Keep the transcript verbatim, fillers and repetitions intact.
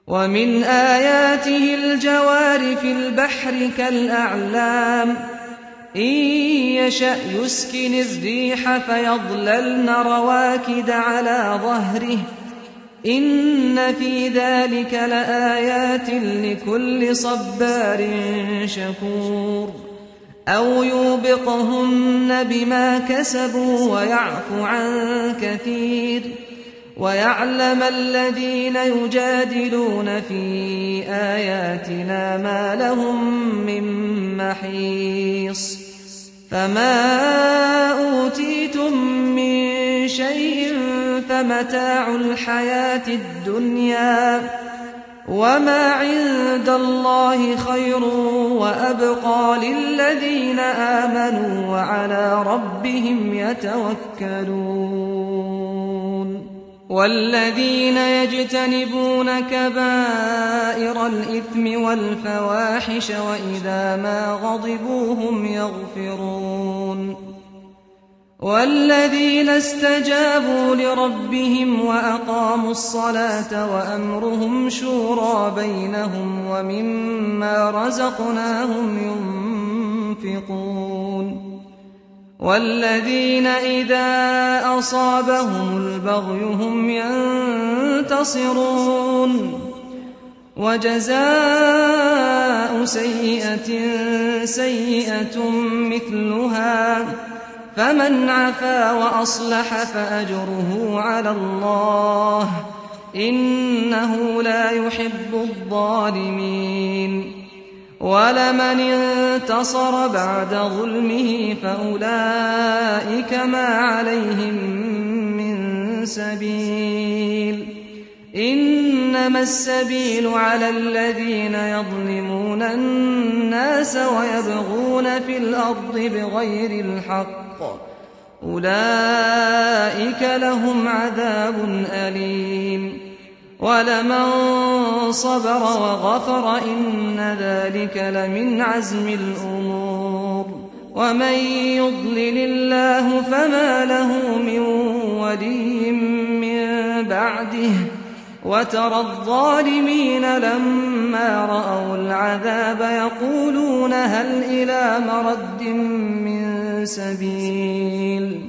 ومن آياته الجوار في البحر كالأعلام إن يشأ يسكن الريح فيظللن رواكد على ظهره إن في ذلك لآيات لكل صبار شكور أو يوبقهن بما كسبوا ويعفو عن كثير ويعلم الذين يجادلون في آياتنا ما لهم من محيص فما أوتيتم من شيء فمتاع الحياة الدنيا وما عند الله خير وأبقى للذين آمنوا وعلى ربهم يتوكلون والذين يجتنبون كبائر الإثم والفواحش وإذا ما غضبوا هم يغفرون والذين استجابوا لربهم وأقاموا الصلاة وأمرهم شورى بينهم ومما رزقناهم ينفقون والذين إذا أصابهم البغي هم ينتصرون وجزاء سيئة سيئة مثلها فمن عفا وأصلح فأجره على الله إنه لا يحب الظالمين ولمن انتصر بعد ظلمه فأولئك ما عليهم من سبيل إنما السبيل على الذين يظلمون الناس ويبغون في الأرض بغير الحق أولئك لهم عذاب أليم ولمن صبر وغفر إن ذلك لمن عزم الأمور ومن يضلل الله فما له من ولي من بعده وترى الظالمين لما رأوا العذاب يقولون هل إلى مرد من سبيل